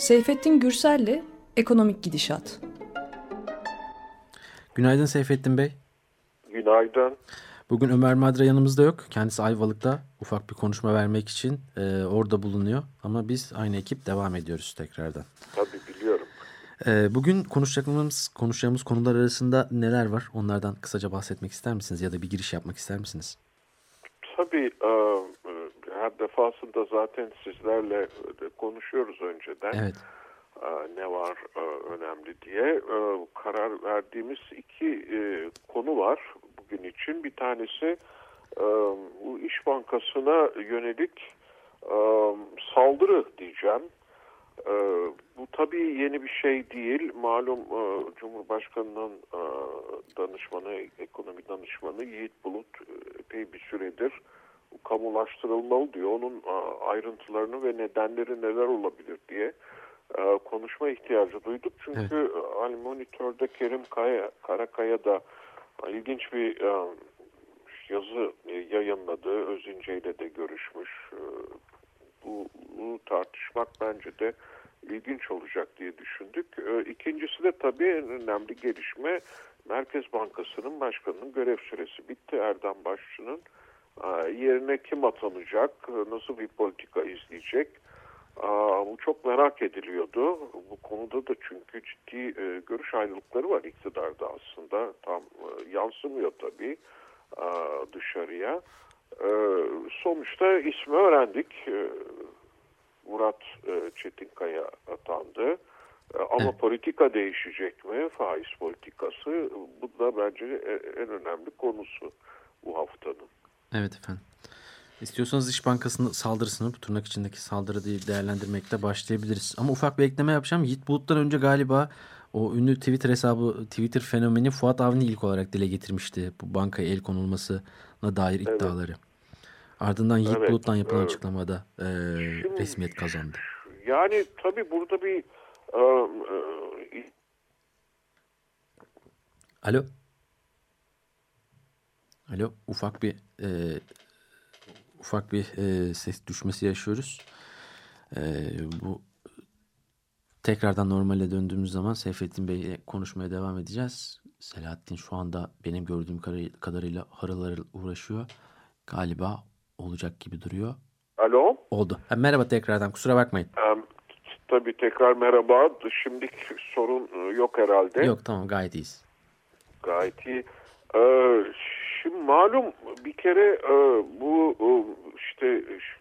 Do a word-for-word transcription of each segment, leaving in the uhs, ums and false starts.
Seyfettin Gürsel'le Ekonomik Gidişat. Günaydın Seyfettin Bey. Günaydın. Bugün Ömer Madra yanımızda yok. Kendisi Ayvalık'ta ufak bir konuşma vermek için e, orada bulunuyor. Ama biz aynı ekip devam ediyoruz tekrardan. Tabii biliyorum. E, bugün konuşacağımız, konuşacağımız konular arasında neler var? Onlardan kısaca bahsetmek ister misiniz? Ya da bir giriş yapmak ister misiniz? Tabii e, her defasında zaten sizlerle konuşuyoruz önceden. Evet. E, ne var e, önemli diye. E, karar verdiğimiz iki e, konu var bugün için. Bir tanesi e, bu İş Bankası'na yönelik e, saldırı diyeceğim. E, bu tabii yeni bir şey değil. Malum e, Cumhurbaşkanı'nın e, danışmanı, ekonomi danışmanı Yiğit Bulut e, epey bir süredir kamulaştırılmalı diyor. Onun e, ayrıntılarını ve nedenleri neler olabilir diye e, konuşma ihtiyacı duyduk. Çünkü evet. Hani monitörde Kerim Kaya, Karakaya da ilginç bir e, yazı yayınladı. Özünce ile de görüşmüş. E, bu, bunu tartışmak bence de ilginç olacak diye düşündük. E, ikincisi de tabii en önemli gelişme, Merkez Bankası'nın başkanının görev süresi bitti. Erdem Başçı'nın e, yerine kim atanacak, nasıl bir politika izleyecek? E, bu çok merak ediliyordu. Bu konuda da çünkü ciddi e, görüş ayrılıkları var iktidarda aslında. Tam e, yansımıyor tabii e, dışarıya. E, sonuçta ismi öğrendik. E, Murat e, Çetinkaya atandı. E, ama evet. Politika değişecek mi? Faiz politikası. Bu da bence en önemli konusu bu haftanın. Evet efendim. İstiyorsanız İş Bankası'nın saldırısını, bu tırnak içindeki saldırı diye değerlendirmekle başlayabiliriz. Ama ufak bir ekleme yapacağım. Yiğit Bulut'tan önce galiba o ünlü Twitter hesabı, Twitter fenomeni Fuat Avni ilk olarak dile getirmişti. Bu bankaya el konulmasına dair iddiaları. Evet. Ardından Yiğit evet, Bulut'tan yapılan evet. açıklamada e, Şimdi, resmiyet kazandı. Yani tabii burada bir... E, e, Alo. Alo. Ufak bir e, ufak bir e, ses düşmesi yaşıyoruz. E, bu tekrardan normale döndüğümüz zaman Seyfettin Bey'le konuşmaya devam edeceğiz. Selahattin şu anda benim gördüğüm kadarıyla harıl harıl uğraşıyor. Galiba olacak gibi duruyor. Alo. Oldu. Ha, merhaba tekrardan, kusura bakmayın. Um, tabii tekrar merhaba. Şimdilik sorun yok herhalde. Yok, tamam, gayet iyiyiz. Gayet iyi. Ee, şimdi malum bir kere e, bu e, işte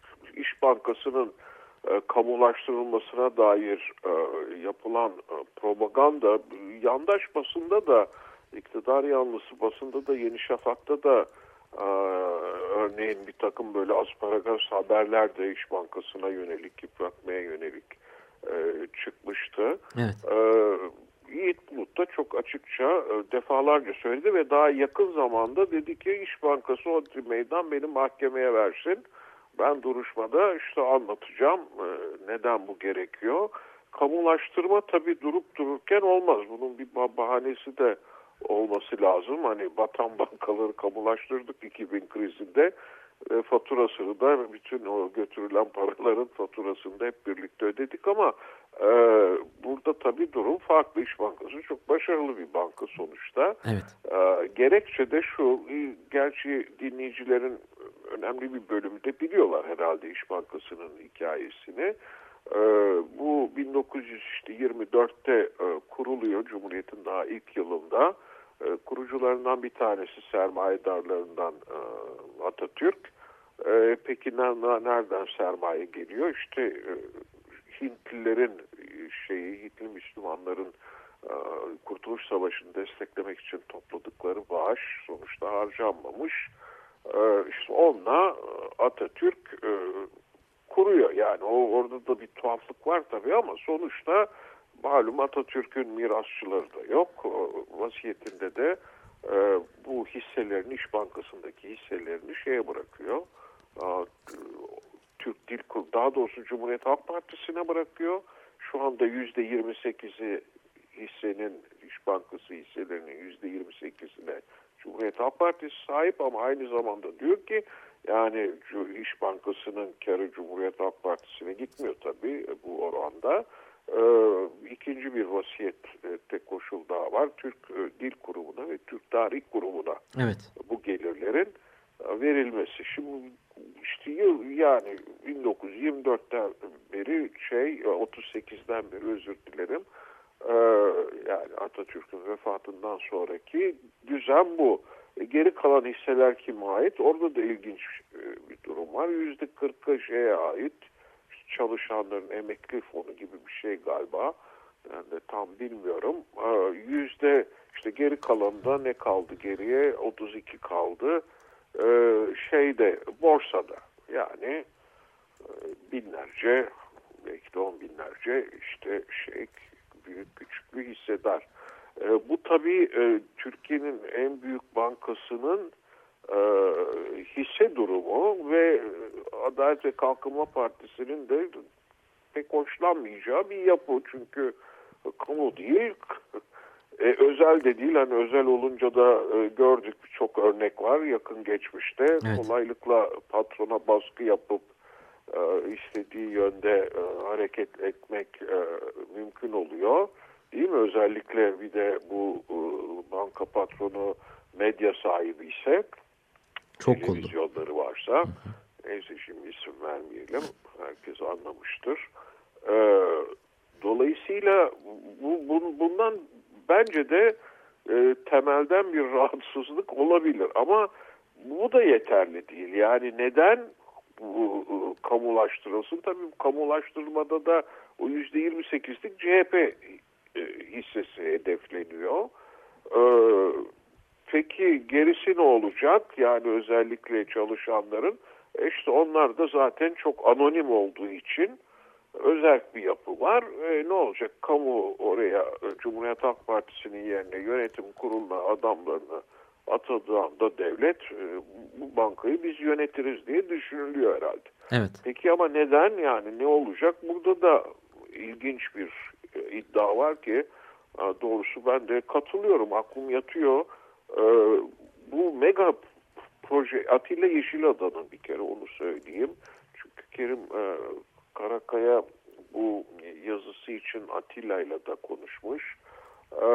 İş Bankası'nın e, kamulaştırılmasına dair e, yapılan e, propaganda yandaş basında da, iktidar yanlısı basında da, Yeni Şafak'ta da e, örneğin bir takım böyle asparagas haberler de İş Bankası'na yönelik, yıpratmaya yönelik e, çıkmıştı. Evet. E, Yiğit Bulut da çok açıkça e, defalarca söyledi ve daha yakın zamanda dedi ki İş Bankası o meydan benim mahkemeye versin. Ben duruşmada işte anlatacağım e, neden bu gerekiyor. Kamulaştırma tabii durup dururken olmaz. Bunun bir bahanesi de olması lazım. Hani batan bankaları kamulaştırdık iki bin krizinde. E, faturasını da, bütün o götürülen paraların faturasını da hep birlikte ödedik ama e, burada tabii durum farklı. İş Bankası çok başarılı bir banka sonuçta. Evet. E, gerekçe de şu, gerçi dinleyicilerin önemli bir bölümü de biliyorlar herhalde İş Bankası'nın hikayesini. E, bu bin dokuz yüz yirmi dörtte e, kuruluyor, Cumhuriyet'in daha ilk yılında. E, kurucularından bir tanesi, sermayedarlarından e, Atatürk. E, peki nereden sermaye geliyor? İşte e, Hintlilerin şeyi, Hintli Müslümanların e, Kurtuluş Savaşı'nı desteklemek için topladıkları bağış sonuçta harcanmamış. E, işte onunla Atatürk e, kuruyor. Yani o orada da bir tuhaflık var tabii ama sonuçta malum Atatürk'ün mirasçıları da yok. Vasiyetinde de e, bu hisselerini, İş Bankası'ndaki hisselerini şeye bırakıyor. E, Türk Dil Kurumu, daha doğrusu Cumhuriyet Halk Partisi'ne bırakıyor. Şu anda yüzde yirmi sekizi hissenin, İş Bankası hisselerinin yüzde yirmi sekizine Cumhuriyet Halk Partisi sahip ama aynı zamanda diyor ki yani İş Bankası'nın karı Cumhuriyet Halk Partisi'ne gitmiyor tabii bu oranda. e, ikinci bir vasiyette koşul daha var. Türk e, Dil Kurumu'na ve Türk Tarih Kurumu'na evet. bu gelirlerin e, verilmesi. Şimdi işte yıl yani bin dokuz yüz yirmi dörtten beri şey otuz sekizden beri özür dilerim. E, yani Atatürk'ün vefatından sonraki düzen bu. E, geri kalan hisseler kime ait? Orada da ilginç e, bir durum var. yüzde kırkı şeye ait. Çalışanların emekli fonu gibi bir şey galiba. Ben de tam bilmiyorum. Yüzde işte geri kalanında ne kaldı geriye? otuz iki kaldı. Ee, şeyde borsada yani binlerce belki de on binlerce işte şey büyük küçüklü hissedar. Ee, bu tabii e, Türkiye'nin en büyük bankasının e, hisse durumu ve Adalet ve Kalkınma Partisi'nin de pek hoşlanmayacağı bir yapı. Çünkü kamu değil, e, özel de değil. Hani özel olunca da e, gördük birçok örnek var yakın geçmişte. Evet. Kolaylıkla patrona baskı yapıp e, istediği yönde e, hareket etmek e, mümkün oluyor. Değil mi? Özellikle bir de bu e, banka patronu medya sahibi ise, çok televizyonları varsa, hı hı. Neyse şimdi isim vermeyelim, herkes anlamıştır. Ee, dolayısıyla bu, bu, bundan bence de e, temelden bir rahatsızlık olabilir ama bu da yeterli değil. Yani neden bu e, kamulaştırılsın? Tabii kamulaştırmada da o yüzde yirmi sekizlik C H P e, hissesi hedefleniyor. Ee, peki gerisi ne olacak? Yani özellikle çalışanların, işte onlar da zaten çok anonim olduğu için özel bir yapı var. E, ne olacak? Kamu oraya Cumhuriyet Halk Partisi'nin yerine yönetim kuruluna adamlarını atadığı anda devlet e, bu bankayı biz yönetiriz diye düşünülüyor herhalde. Evet. Peki ama neden? Yani ne olacak? Burada da ilginç bir e, iddia var ki e, doğrusu ben de katılıyorum. Aklım yatıyor. E, bu mega proje Atilla Yeşilada'nın, bir kere onu söyleyeyim. Çünkü Kerim e, Karakaya bu yazısı için Atilla'yla da konuşmuş. E,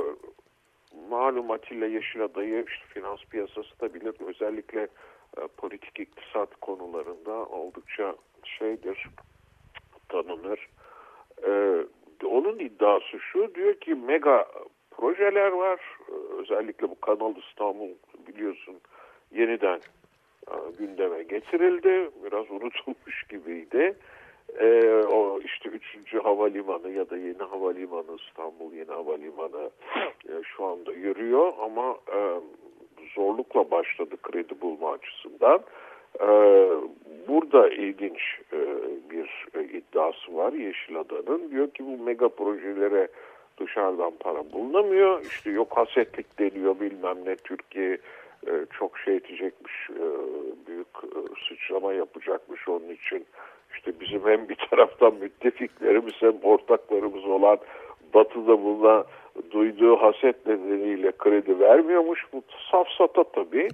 malum Atilla Yeşilada'yı işte finans piyasası da bilir. Özellikle e, politik iktisat konularında oldukça şeydir, tanınır. E, onun iddiası şu, diyor ki mega projeler var. E, özellikle bu Kanal İstanbul biliyorsun yeniden e, gündeme getirildi. Biraz unutulmuş gibiydi. E, o işte üçüncü havalimanı ya da yeni havalimanı, İstanbul yeni havalimanı e, şu anda yürüyor ama e, zorlukla başladı kredi bulma açısından. E, burada ilginç e, bir e, iddiası var Yeşilada'nın. Diyor ki bu mega projelere dışarıdan para bulunamıyor. İşte yok hasetlik deniyor, bilmem ne, Türkiye e, çok şey edecekmiş, e, büyük e, sıçrama yapacakmış onun için. İşte bizim hem bir taraftan müttefiklerimiz hem ortaklarımız olan Batı'da buna duyduğu haset nedeniyle kredi vermiyormuş. Bu safsata tabii.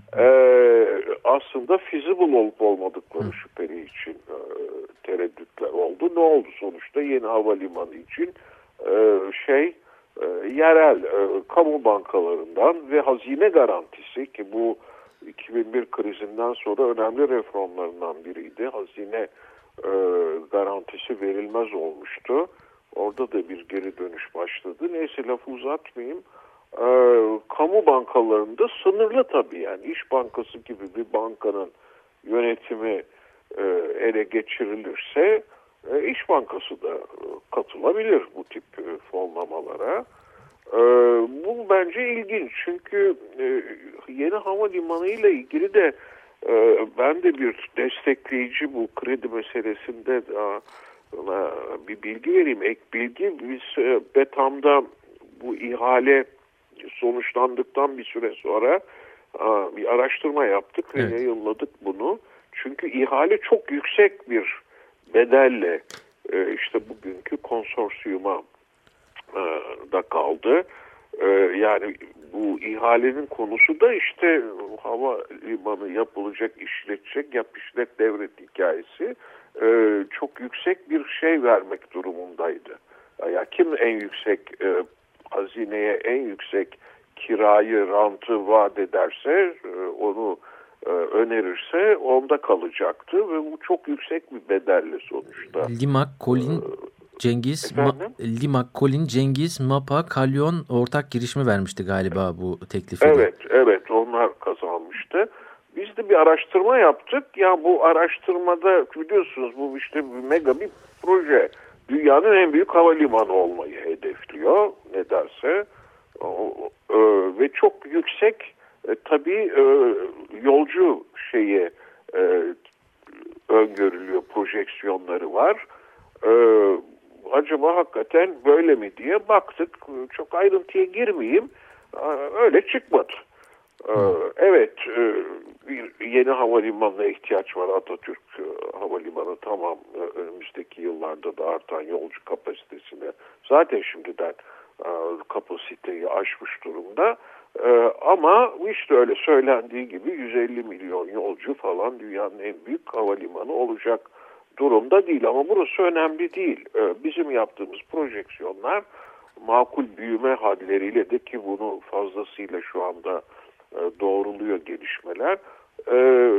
Ee, aslında feasible olup olmadıkları şüpheli için e, tereddütler oldu. Ne oldu sonuçta? Yeni havalimanı için e, şey e, yerel e, kamu bankalarından ve hazine garantisi, ki bu iki bin bir krizinden sonra önemli reformlarından biriydi. Hazine e, garantisi verilmez olmuştu. Orada da bir geri dönüş başladı. Neyse lafı uzatmayayım. E, kamu bankalarında sınırlı tabii, yani İş Bankası gibi bir bankanın yönetimi e, ele geçirilirse e, İş Bankası da e, katılabilir bu tip e, fonlamalara. E, bu bence ilginç çünkü e, yeni havalimanı ile ilgili de e, ben de bir destekleyici bu kredi meselesinde de, bir bilgi vereyim, ek bilgi. Biz e, Betam'da bu ihale sonuçlandıktan bir süre sonra a, bir araştırma yaptık evet. ve yayınladık bunu. Çünkü ihale çok yüksek bir bedelle e, işte bugünkü konsorsiyuma e, da kaldı. Ee, yani bu ihalenin konusu da işte havalimanı yapılacak, işletecek, yap işlet devret hikayesi. Ee, çok yüksek bir şey vermek durumundaydı. Ya kim en yüksek e, hazineye en yüksek kirayı, rantı vaat ederse, e, onu e, önerirse onda kalacaktı ve bu çok yüksek bir bedelle sonuçta. Limak, Colin, Cengiz, Ma, Limak, Colin, Cengiz, MAPA, Kalyon ortak girişimi vermişti galiba bu teklifi. Evet, evet onlar kazanmıştı. Biz de bir araştırma yaptık. Ya bu araştırmada biliyorsunuz bu işte bir mega bir proje. Dünyanın en büyük havalimanı olmayı hedefliyor ne derse. Ve çok yüksek e, tabii e, yolcu şeyi e, öngörülüyor, projeksiyonları var. E, acaba hakikaten böyle mi diye baktık. Çok ayrıntıya girmeyeyim. E, öyle çıkmadı. E, evet, e, bir yeni havalimanına ihtiyaç var. Atatürk e, Havalimanı tamam e, önümüzdeki yıllarda da artan yolcu kapasitesine zaten şimdiden e, kapasiteyi aşmış durumda. E, ama işte öyle söylendiği gibi yüz elli milyon yolcu falan dünyanın en büyük havalimanı olacak durumda değil. Ama burası önemli değil. E, bizim yaptığımız projeksiyonlar makul büyüme hadleriyle de ki bunu fazlasıyla şu anda e, doğruluyor gelişmeler. E,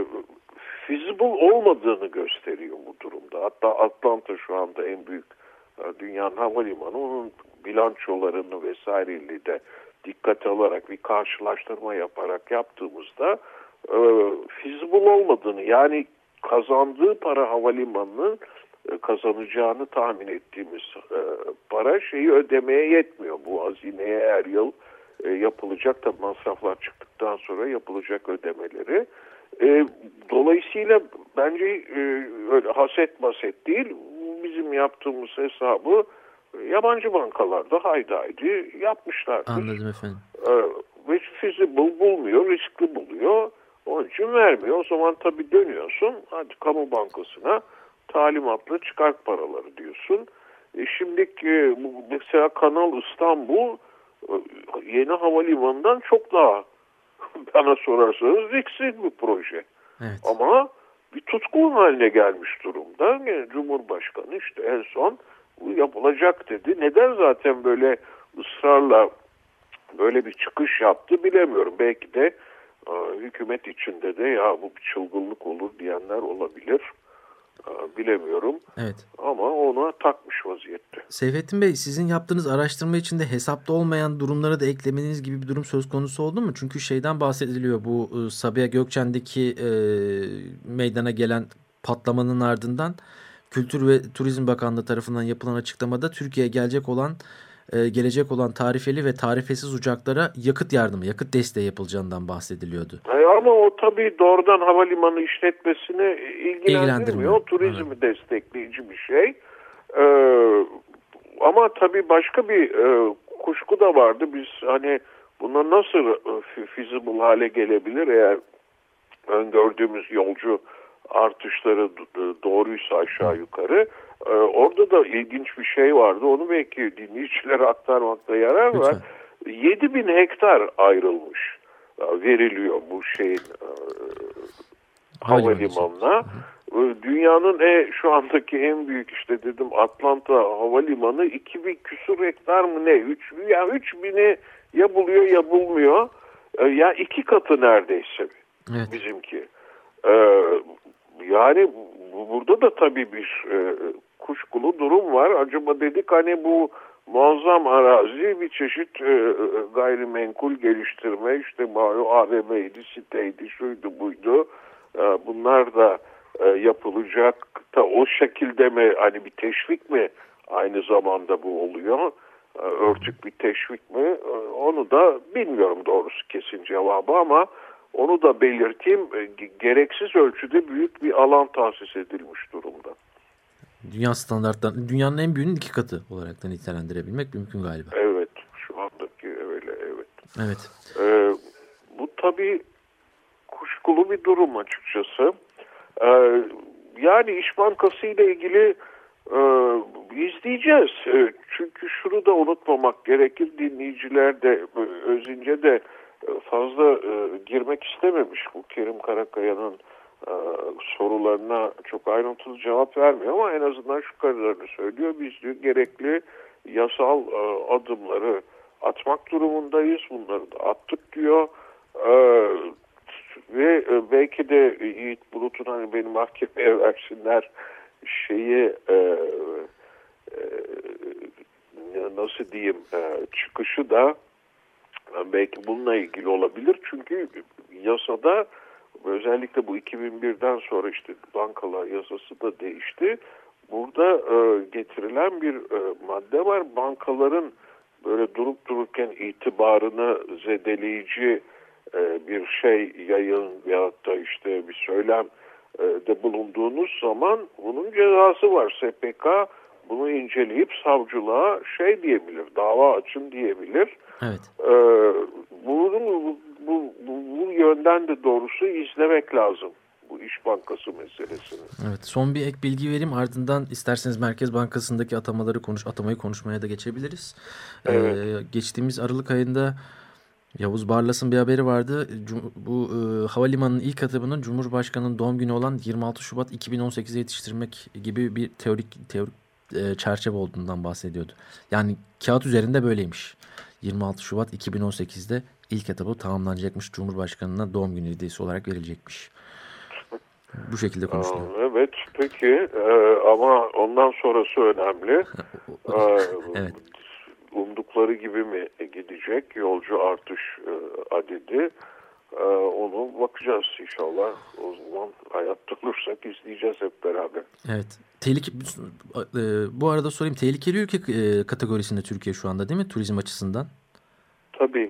feasible olmadığını gösteriyor bu durumda. Hatta Atlanta şu anda en büyük e, dünyanın havalimanı. Onun bilançolarını vesaireyle de dikkate alarak bir karşılaştırma yaparak yaptığımızda e, feasible olmadığını yani kazandığı para havalimanının e, kazanacağını tahmin ettiğimiz e, para şeyi ödemeye yetmiyor. Bu hazineye her yıl e, yapılacak da masraflar çıktıktan sonra yapılacak ödemeleri. E, dolayısıyla bence e, öyle haset maset değil bizim yaptığımız hesabı yabancı bankalarda haydi haydi yapmışlardır. Anladım efendim. Ee, ve feasible bulmuyor, riskli buluyor. Onun için vermiyor. O zaman tabii dönüyorsun. Hadi kamu bankasına talimatla çıkart paraları diyorsun. E şimdi e, mesela Kanal İstanbul e, yeni havalimanından çok daha bana sorarsanız risksiz bir proje. Evet. Ama bir tutku haline gelmiş durumda. Yani Cumhurbaşkanı işte en son bu yapılacak dedi. Neden zaten böyle ısrarla böyle bir çıkış yaptı bilemiyorum. Belki de e, hükümet içinde de ya bu bir çılgınlık olur diyenler olabilir. E, bilemiyorum. Evet. Ama ona takmış vaziyette. Seyfettin Bey, sizin yaptığınız araştırma içinde hesapta olmayan durumları da eklemeniz gibi bir durum söz konusu oldu mu? Çünkü şeyden bahsediliyor, bu e, Sabiha Gökçen'deki e, meydana gelen patlamanın ardından Kültür ve Turizm Bakanlığı tarafından yapılan açıklamada Türkiye'ye gelecek olan e, gelecek olan tarifeli ve tarifesiz uçaklara yakıt yardımı, yakıt desteği yapılacağından bahsediliyordu. E ama o tabii doğrudan havalimanı işletmesini ilgilendirmiyor. O turizmi evet. destekleyici bir şey. E, ama tabii başka bir e, kuşku da vardı. Biz hani buna nasıl e, feasible hale gelebilir eğer öngördüğümüz yolcu artışları doğruysa aşağı yukarı. Ee, orada da ilginç bir şey vardı. Onu belki dinleyicilere aktarmakta yarar var. yedi bin hektar ayrılmış. Veriliyor bu şeyin e, havalimanına. Dünyanın e, şu andaki en büyük işte dedim Atlanta havalimanı iki bin küsur hektar mı ne? üç ya üç bini ya buluyor ya bulmuyor. E, ya iki katı neredeyse evet. bizimki. E, yani burada da tabii bir e, kuşkulu durum var. Acaba dedik hani bu muazzam arazi bir çeşit e, gayrimenkul geliştirme işte A V M'ydi, siteydi, şuydu buydu. E, bunlar da e, yapılacak da o şekilde mi hani bir teşvik mi aynı zamanda bu oluyor? E, örtük bir teşvik mi? E, onu da bilmiyorum doğrusu kesin cevabı ama onu da belirteyim, gereksiz ölçüde büyük bir alan tahsis edilmiş durumda. Dünya standartlarının, dünyanın en büyüğünün iki katı olarak da nitelendirebilmek mümkün galiba. Evet, şu andaki öyle, evet. Evet. Ee, bu tabii kuşkulu bir durum açıkçası. Ee, yani İş Bankası ile ilgili e, izleyeceğiz. Çünkü şunu da unutmamak gerekir. Dinleyiciler de Özince de fazla girmek istememiş. Bu Kerim Karakaya'nın sorularına çok ayrıntılı cevap vermiyor ama en azından şu kadarını söylüyor. Biz diyor, gerekli yasal adımları atmak durumundayız. Bunları da attık diyor. Ve belki de Yiğit Bulut'un hani beni mahkemeye versinler şeyi e, e, nasıl diyeyim e, çıkışı da belki bununla ilgili olabilir. Çünkü yasada özellikle bu iki bin birden sonra işte bankalar yasası da değişti. Burada e, getirilen bir e, madde var. Bankaların böyle durup dururken itibarını zedeleyici e, bir şey yayın veyahut da işte bir söylem e, de bulunduğunuz zaman bunun cezası var. S P K bunu inceleyip savcılığa şey diyebilir, dava açın diyebilir. Evet. E, bunun, bu, bu, bu, bu yönden de doğrusu izlemek lazım. Bu İş Bankası meselesini. Evet, son bir ek bilgi vereyim, ardından isterseniz Merkez Bankası'ndaki atamaları konuş atamayı konuşmaya da geçebiliriz. Evet. Ee, geçtiğimiz Aralık ayında Yavuz Barlas'ın bir haberi vardı. Bu e, havalimanının ilk adımının Cumhurbaşkanı'nın doğum günü olan yirmi altı Şubat iki bin on sekiz'e yetiştirmek gibi bir teorik teorik e, çerçeve olduğundan bahsediyordu. Yani kağıt üzerinde böyleymiş. yirmi altı Şubat iki bin on sekiz'de ilk etabı tamamlanacakmış, Cumhurbaşkanı'na doğum günü hediyesi olarak verilecekmiş. Bu şekilde konuşuluyor. Evet, peki ee, ama ondan sonrası önemli. ee, Evet. Umdukları gibi mi gidecek yolcu artış e, adedi? Ee, onu bakacağız inşallah. O zaman hayatta olursak izleyeceğiz hep beraber. Evet. Tehlike, bu arada sorayım, tehlikeli ülke kategorisinde Türkiye şu anda değil mi turizm açısından? Tabii.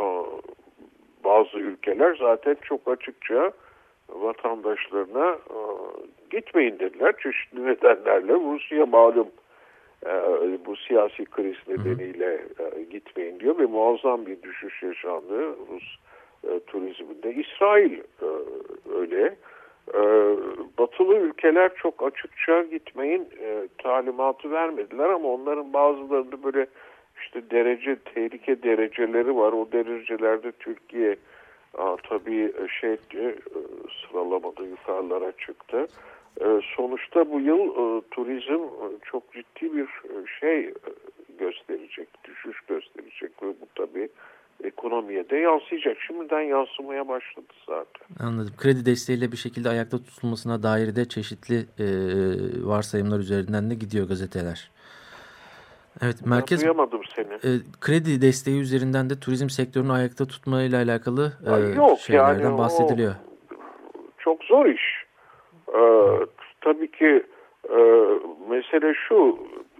Bazı ülkeler zaten çok açıkça vatandaşlarına e, gitmeyin dediler. Çeşitli nedenlerle Rusya malum e, bu siyasi kriz nedeniyle e, gitmeyin diyor ve muazzam bir düşüş yaşandı Rus e, turizminde. İsrail e, öyle. E, batılı ülkeler çok açıkça gitmeyin e, talimatı vermediler ama onların bazılarında böyle işte derece, tehlike dereceleri var. O derecelerde Türkiye Aa, tabii şey diye sıralamada yukarılara çıktı. E, sonuçta bu yıl e, turizm e, çok ciddi bir e, şey e, gösterecek, düşüş gösterecek ve bu tabii ekonomiye de yansıyacak. Şimdiden yansımaya başladı zaten. Anladım. Kredi desteğiyle bir şekilde ayakta tutulmasına dair de çeşitli e, varsayımlar üzerinden de gidiyor gazeteler. Evet, merkez duyamadım seni. E, kredi desteği üzerinden de turizm sektörünü ayakta tutmayla alakalı e, Yok, şeylerden yani bahsediliyor. Çok zor iş. Ee, tabii ki e, mesele şu,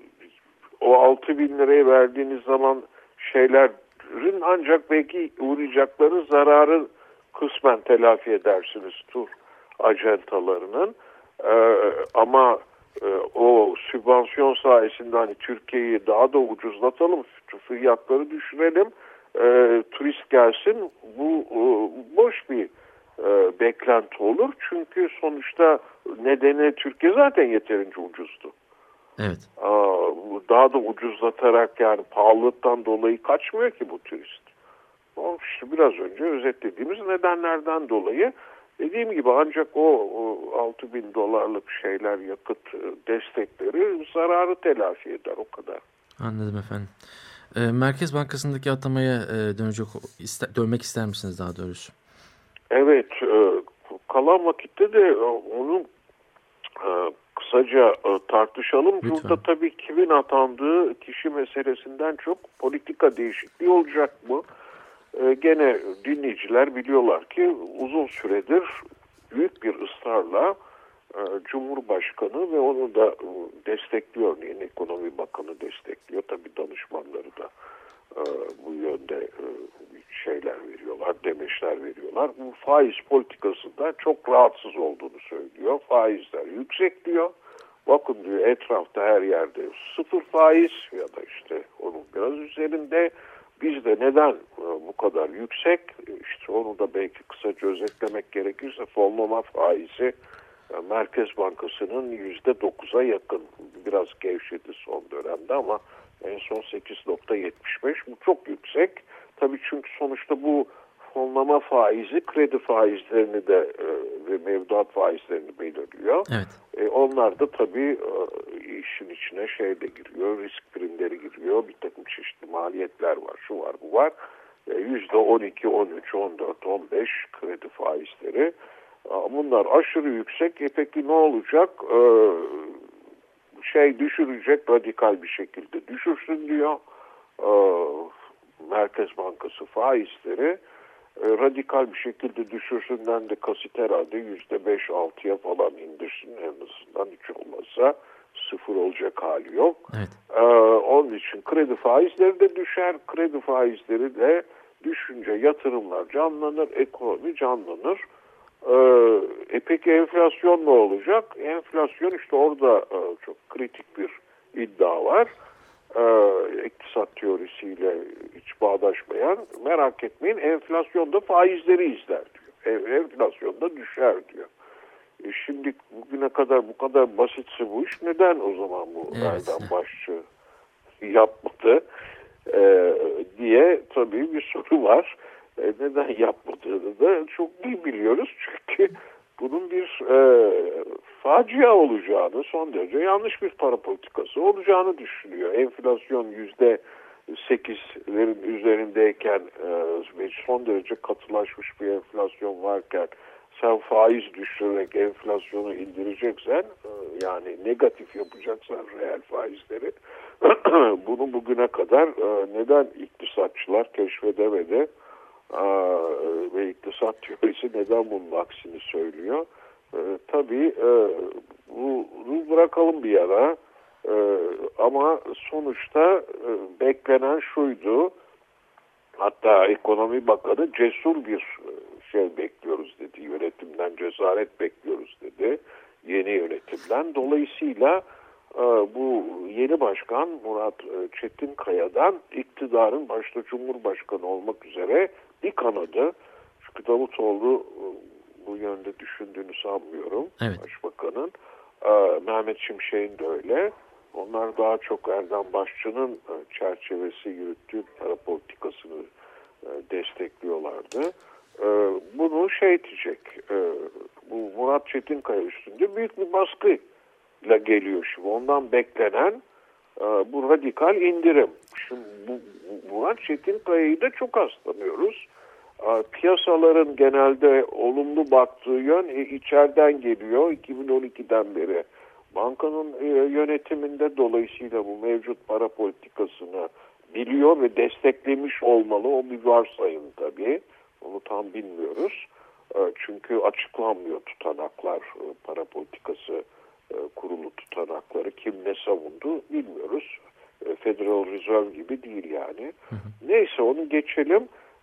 o altı bin liraya verdiğiniz zaman şeylerin ancak belki uğrayacakları zararı kısmen telafi edersiniz tur acentalarının. Ee, ama e, o sübvansiyon sayesinde hani Türkiye'yi daha da ucuzlatalım, fiyatları düşürelim, e, turist gelsin, bu e, boş bir e, beklenti olur. Çünkü sonuçta nedeni Türkiye zaten yeterince ucuzdu. Evet. Aa, daha da ucuzlatarak yani pahalılıktan dolayı kaçmıyor ki bu turist. O işte biraz önce özetlediğimiz nedenlerden dolayı dediğim gibi ancak o, o altı bin dolarlık şeyler yakıt destekleri zararı telafi eder o kadar. Anladım efendim. E, Merkez Bankası'ndaki atamaya e, dönecek ister, dönmek ister misiniz daha doğrusu? Evet. E, kalan vakitte de onu e, kısaca e, tartışalım. Lütfen. Burada tabii kimin atandığı kişi meselesinden çok politika değişikliği olacak mı? E, gene dinleyiciler biliyorlar ki uzun süredir büyük bir ısrarla e, Cumhurbaşkanı ve onu da e, destekliyor. Örneğin Ekonomi Bakanı destekliyor. Tabii danışmanları da e, bu yönde e, şeyler veriyorlar, demeçler veriyorlar. Bu faiz politikasından çok rahatsız olduğunu söylüyor. Faizler yüksek diyor. Bakın diyor etrafta her yerde sıfır faiz ya da işte onun biraz üzerinde. Bizde neden bu kadar yüksek? İşte onu da belki kısaca özetlemek gerekirse fonlama faizi Merkez Bankası'nın yüzde dokuza yakın. biraz gevşedi son dönemde ama en son sekiz nokta yetmiş beş. Bu çok yüksek. Tabii çünkü sonuçta bu fonlama faizi kredi faizlerini de e, ve mevduat faizlerini belirliyor. Evet. E, onlar da tabii e, işin içine şey de giriyor, risk primleri giriyor, bir takım çeşitli maliyetler var, şu var, bu var. yüzde on iki, on üç, on dört, on beş kredi faizleri. Bunlar aşırı yüksek. E peki ne olacak? E, şey düşürecek, radikal bir şekilde düşürsün diyor. E, Merkez Bankası faizleri. Radikal bir şekilde düşürsünden de kasıt herhalde yüzde beş altıya falan indirsin, en azından hiç olmazsa sıfır olacak hali yok. Evet. Ee, onun için kredi faizleri de düşer. Kredi faizleri de düşünce yatırımlar canlanır, ekonomi canlanır. Ee, e peki enflasyon ne olacak? Enflasyon işte orada e, çok kritik bir iddia var. Ee, iktisat teorisiyle hiç bağdaşmayan, merak etmeyin enflasyonda faizleri izler diyor. Enflasyonda düşer diyor. E şimdi bugüne kadar bu kadar basitse bu iş neden o zaman bu evet. Erdoğan Başçı yapmadı e, diye tabii bir soru var. E, neden yapmadığını da çok iyi biliyoruz çünkü bunun bir e, facia olacağını, son derece yanlış bir para politikası olacağını düşünüyor. Enflasyon yüzde sekizlerin üzerindeyken e, ve son derece katılaşmış bir enflasyon varken sen faiz düşürerek enflasyonu indireceksen, e, yani negatif yapacaksan reel faizleri bunu bugüne kadar e, neden iktisatçılar keşfedemedi? Aa, ve iktisat teorisi neden bunun aksini söylüyor? Ee, tabii e, bunu bırakalım bir yana. Ee, ama sonuçta e, beklenen şuydu. Hatta Ekonomi Bakanı cesur bir şey bekliyoruz dedi. Yönetimden cesaret bekliyoruz dedi. Yeni yönetimden. Dolayısıyla e, bu yeni başkan Murat Çetinkaya'dan iktidarın başta Cumhurbaşkanı olmak üzere bir kanadı. Çünkü Davutoğlu bu yönde düşündüğünü sanmıyorum. Evet. Başbakanın. Ee, Mehmet Şimşek'in de öyle. Onlar daha çok Erdem Başçı'nın çerçevesi yürüttüğü para politikasını e, destekliyorlardı. E, bunu şey diyecek. E, bu Murat Çetinkaya üstünde büyük bir baskıyla geliyor şimdi. Ondan beklenen e, bu radikal indirim. Şimdi bu, bu Murat Çetinkaya'yı da çok hastlanıyoruz. Piyasaların genelde olumlu baktığı yön e, içeriden geliyor. iki bin on ikiden beri bankanın e, yönetiminde, dolayısıyla bu mevcut para politikasını biliyor ve desteklemiş olmalı. O bir varsayım tabii. Onu tam bilmiyoruz. E, çünkü açıklanmıyor tutanaklar, e, para politikası e, kurulu tutanakları. Kim ne savundu bilmiyoruz. E, Federal Reserve gibi değil yani. Hı hı. Neyse onu geçelim.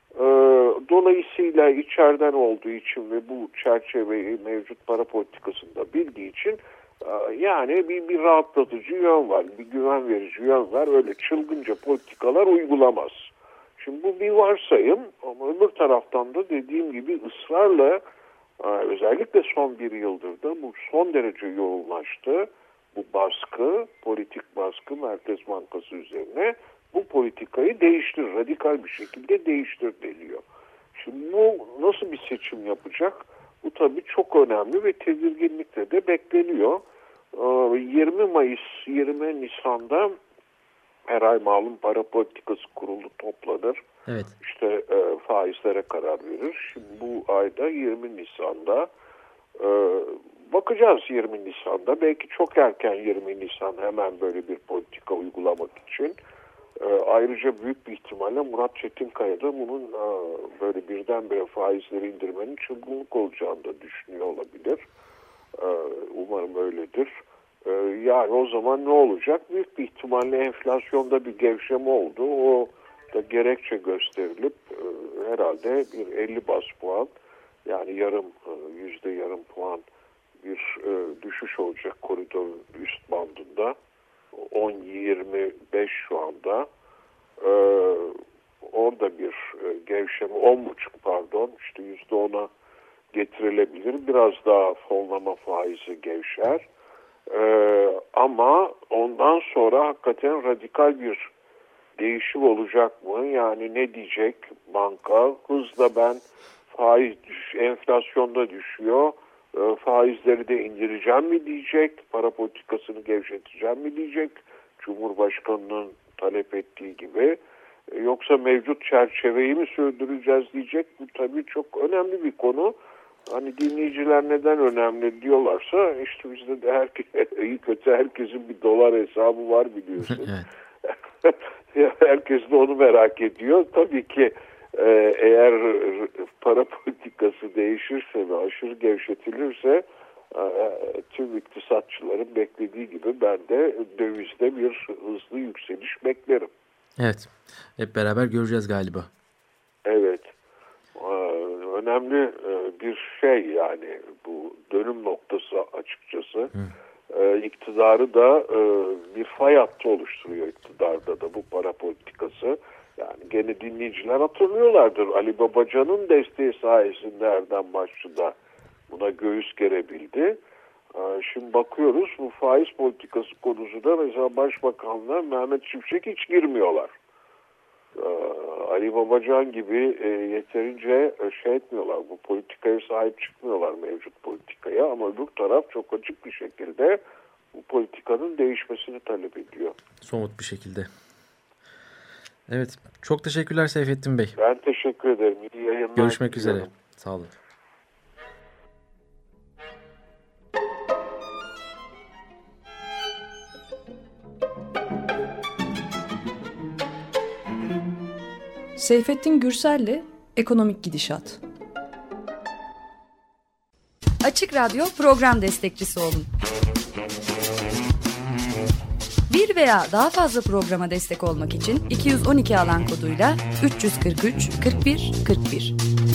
Dolayısıyla içeriden olduğu için ve bu çerçeveyi mevcut para politikasında bildiği için yani bir, bir rahatlatıcı yön var, bir güven verici yön var. Öyle çılgınca politikalar uygulamaz. Şimdi bu bir varsayım ama öbür taraftan da dediğim gibi ısrarla özellikle son bir yıldır da bu son derece yoğunlaştı. Bu baskı, politik baskı Merkez Bankası üzerine bu politikayı değiştir, radikal bir şekilde değiştir deniyor. Şimdi bu nasıl bir seçim yapacak? Bu tabii çok önemli ve tedirginlikle de bekleniyor. yirmi Mayıs, yirmi Nisan'da her ay malum para politikası kurulu toplanır. Evet. İşte e, faizlere karar verir. Şimdi bu ayda yirmi Nisan'da e, bakacağız yirmi Nisan'da. Belki çok erken yirmi Nisan hemen böyle bir politika uygulamak için. E, ayrıca büyük bir ihtimalle Murat Çetinkaya da bunun e, böyle birdenbire faizleri indirmenin çılgınlık olacağını da düşünüyor olabilir. E, umarım öyledir. E, yani o zaman ne olacak? Büyük bir ihtimalle enflasyonda bir gevşeme oldu. O da gerekçe gösterilip e, herhalde bir elli bas puan, yani yarım e, yüzde yarım puan bir e, düşüş olacak koridorun üst bandında. on yirmi beş şu anda. Ee, orada bir e, gevşeme, on buçuk pardon, işte yüzde ona getirilebilir. Biraz daha fonlama faizi gevşer. Ee, ama ondan sonra hakikaten radikal bir değişim olacak mı? Yani ne diyecek banka? Hızla ben faiz düş, enflasyonda düşüyor. E, faizleri de indireceğim mi diyecek? Para politikasını gevşeteceğim mi diyecek? Cumhurbaşkanının talep ettiği gibi. E, yoksa mevcut çerçeveyi mi sürdüreceğiz diyecek? Bu tabii çok önemli bir konu. Hani dinleyiciler neden önemli diyorlarsa işte bizde de herkes, iyi kötü herkesin bir dolar hesabı var biliyorsun. Herkes de onu merak ediyor. Tabii ki e, eğer para politikası değişirse ve aşırı gevşetilirse e, tüm iktisatçıların beklediği gibi ben de dövizde bir hızlı yükseliş beklerim. Evet. Hep beraber göreceğiz galiba. Evet. Önemli bir şey yani bu dönüm noktası açıkçası. Hı. İktidarı da bir fay hattı oluşturuyor iktidarda da bu para politikası. Yani gene dinleyiciler hatırlıyorlardır. Ali Babacan'ın desteği sayesinde Erdem Başçı da buna göğüs gerebildi. Şimdi bakıyoruz bu faiz politikası konusunda mesela Başbakan'la Mehmet Şimşek hiç girmiyorlar. Ali Babacan gibi e, yeterince şey etmiyorlar. Bu politikaya sahip çıkmıyorlar mevcut politikaya ama öbür taraf çok açık bir şekilde bu politikanın değişmesini talep ediyor. Somut bir şekilde. Evet. Çok teşekkürler Seyfettin Bey. Ben teşekkür ederim. İyi yayınlar. Görüşmek üzere. Sağ olun. Seyfettin Gürsel'le Ekonomik Gidişat. Açık Radyo program destekçisi olun. Bir veya daha fazla programa destek olmak için iki yüz on iki alan koduyla üç yüz kırk üç kırk bir kırk bir.